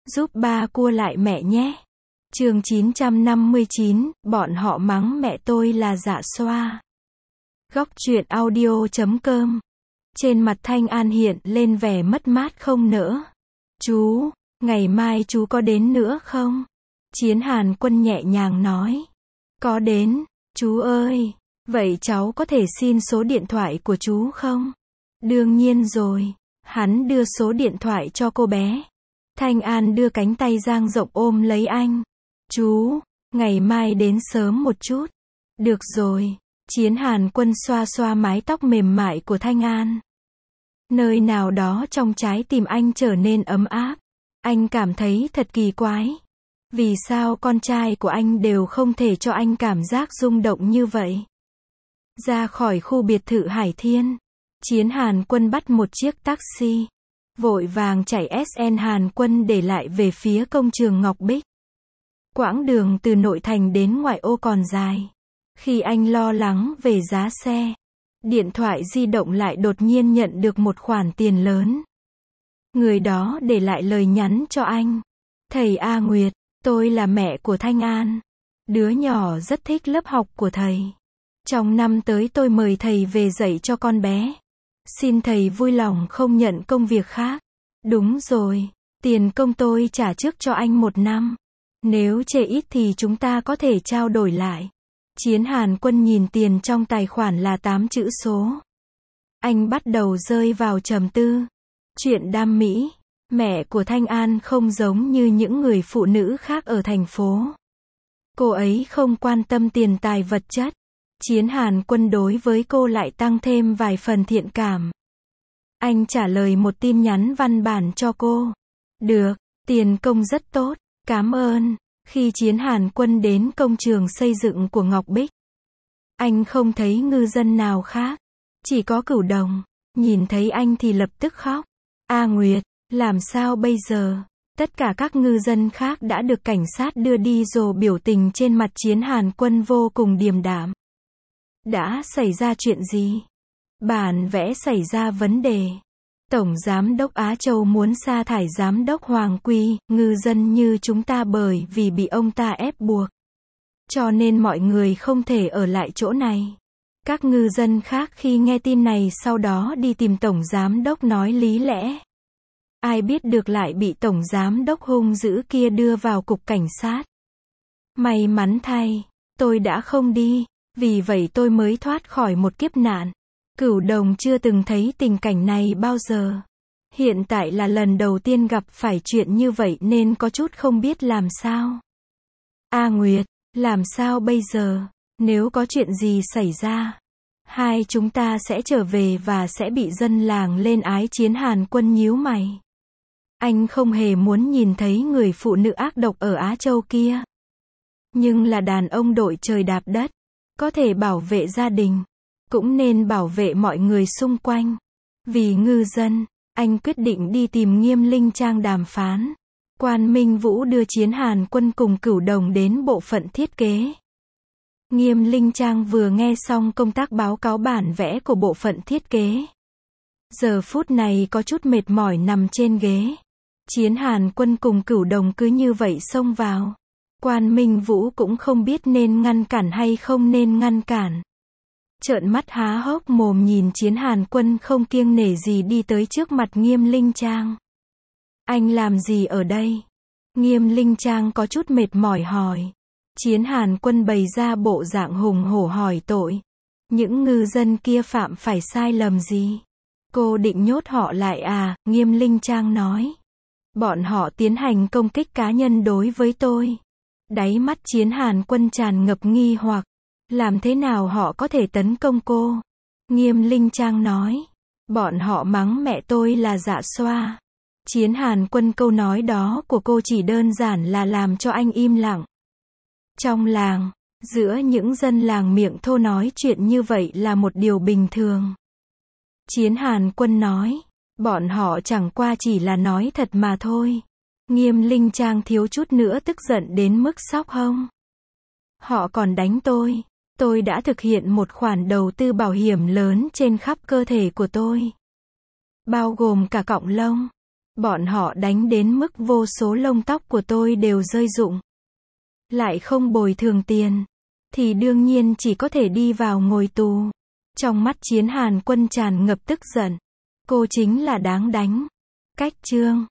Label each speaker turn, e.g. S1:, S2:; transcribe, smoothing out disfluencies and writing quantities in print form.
S1: giúp ba cua lại mẹ nhé. Chương 959, bọn họ mắng mẹ tôi là dạ xoa. Góc truyện audio.com. Trên mặt Thanh An hiện lên vẻ mất mát không nỡ. Chú, ngày mai chú có đến nữa không? Chiến Hàn Quân nhẹ nhàng nói. Có đến, chú ơi. Vậy cháu có thể xin số điện thoại của chú không? Đương nhiên rồi. Hắn đưa số điện thoại cho cô bé. Thanh An đưa cánh tay dang rộng ôm lấy anh. Chú, ngày mai đến sớm một chút. Được rồi. Chiến Hàn Quân xoa xoa mái tóc mềm mại của Thanh An. Nơi nào đó trong trái tim anh trở nên ấm áp. Anh cảm thấy thật kỳ quái. Vì sao con trai của anh đều không thể cho anh cảm giác rung động như vậy? Ra khỏi khu biệt thự Hải Thiên, Chiến Hàn Quân bắt một chiếc taxi. Vội vàng chạy SN Hàn Quân để lại về phía công trường Ngọc Bích. Quãng đường từ nội thành đến ngoại ô còn dài. Khi anh lo lắng về giá xe, điện thoại di động lại đột nhiên nhận được một khoản tiền lớn. Người đó để lại lời nhắn cho anh. Thầy A Nguyệt, tôi là mẹ của Thanh An. Đứa nhỏ rất thích lớp học của thầy. Trong năm tới tôi mời thầy về dạy cho con bé. Xin thầy vui lòng không nhận công việc khác. Đúng rồi, tiền công tôi trả trước cho anh 1 năm. Nếu chê ít thì chúng ta có thể trao đổi lại. Chiến Hàn Quân nhìn tiền trong tài khoản là 8 chữ số. Anh bắt đầu rơi vào trầm tư. Chuyện đam mỹ, mẹ của Thanh An không giống như những người phụ nữ khác ở thành phố. Cô ấy không quan tâm tiền tài vật chất. Chiến Hàn Quân đối với cô lại tăng thêm vài phần thiện cảm. Anh trả lời một tin nhắn văn bản cho cô. Được, tiền công rất tốt, cảm ơn. Khi Chiến Hàn Quân đến công trường xây dựng của Ngọc Bích, anh không thấy ngư dân nào khác, chỉ có Cửu Đồng. Nhìn thấy anh thì lập tức khóc. A Nguyệt, làm sao bây giờ? Tất cả các ngư dân khác đã được cảnh sát đưa đi rồi. Biểu tình trên mặt Chiến Hàn Quân vô cùng điềm đạm. Đã xảy ra chuyện gì? Bản vẽ xảy ra vấn đề. Tổng Giám đốc Á Châu muốn sa thải Giám đốc Hoàng Quy, ngư dân như chúng ta bởi vì bị ông ta ép buộc. Cho nên mọi người không thể ở lại chỗ này. Các ngư dân khác khi nghe tin này sau đó đi tìm Tổng Giám đốc nói lý lẽ. Ai biết được lại bị Tổng Giám đốc hung dữ kia đưa vào cục cảnh sát. May mắn thay, tôi đã không đi, vì vậy tôi mới thoát khỏi một kiếp nạn. Cửu Đồng chưa từng thấy tình cảnh này bao giờ. Hiện tại là lần đầu tiên gặp phải chuyện như vậy nên có chút không biết làm sao. A Nguyệt, làm sao bây giờ? Nếu có chuyện gì xảy ra, hai chúng ta sẽ trở về và sẽ bị dân làng lên ái. Chiến Hàn Quân nhíu mày. Anh không hề muốn nhìn thấy người phụ nữ ác độc ở Á Châu kia. Nhưng là đàn ông đội trời đạp đất, có thể bảo vệ gia đình, cũng nên bảo vệ mọi người xung quanh. Vì ngư dân, anh quyết định đi tìm Nghiêm Linh Trang đàm phán. Quan Minh Vũ đưa Chiến Hàn Quân cùng Cửu Đồng đến bộ phận thiết kế. Nghiêm Linh Trang vừa nghe xong công tác báo cáo bản vẽ của bộ phận thiết kế. Giờ phút này có chút mệt mỏi nằm trên ghế. Chiến Hàn Quân cùng Cửu Đồng cứ như vậy xông vào. Quan Minh Vũ cũng không biết nên ngăn cản hay không nên ngăn cản. Trợn mắt há hốc mồm nhìn Chiến Hàn Quân không kiêng nể gì đi tới trước mặt Nghiêm Linh Trang. Anh làm gì ở đây? Nghiêm Linh Trang có chút mệt mỏi hỏi. Chiến Hàn Quân bày ra bộ dạng hùng hổ hỏi tội. Những ngư dân kia phạm phải sai lầm gì? Cô định nhốt họ lại à? Nghiêm Linh Trang nói. Bọn họ tiến hành công kích cá nhân đối với tôi. Đáy mắt Chiến Hàn Quân tràn ngập nghi hoặc. Làm thế nào họ có thể tấn công cô? Nghiêm Linh Trang nói. Bọn họ mắng mẹ tôi là dạ xoa. Chiến Hàn Quân câu nói đó của cô chỉ đơn giản là làm cho anh im lặng. Trong làng, giữa những dân làng miệng thô nói chuyện như vậy là một điều bình thường. Chiến Hàn Quân nói. Bọn họ chẳng qua chỉ là nói thật mà thôi. Nghiêm Linh Trang thiếu chút nữa tức giận đến mức xóc hông. Họ còn đánh tôi. Tôi đã thực hiện một khoản đầu tư bảo hiểm lớn trên khắp cơ thể của tôi. Bao gồm cả cọng lông. Bọn họ đánh đến mức vô số lông tóc của tôi đều rơi rụng. Lại không bồi thường tiền. Thì đương nhiên chỉ có thể đi vào ngồi tù. Trong mắt Chiến Hàn Quân tràn ngập tức giận. Cô chính là đáng đánh. Cách chương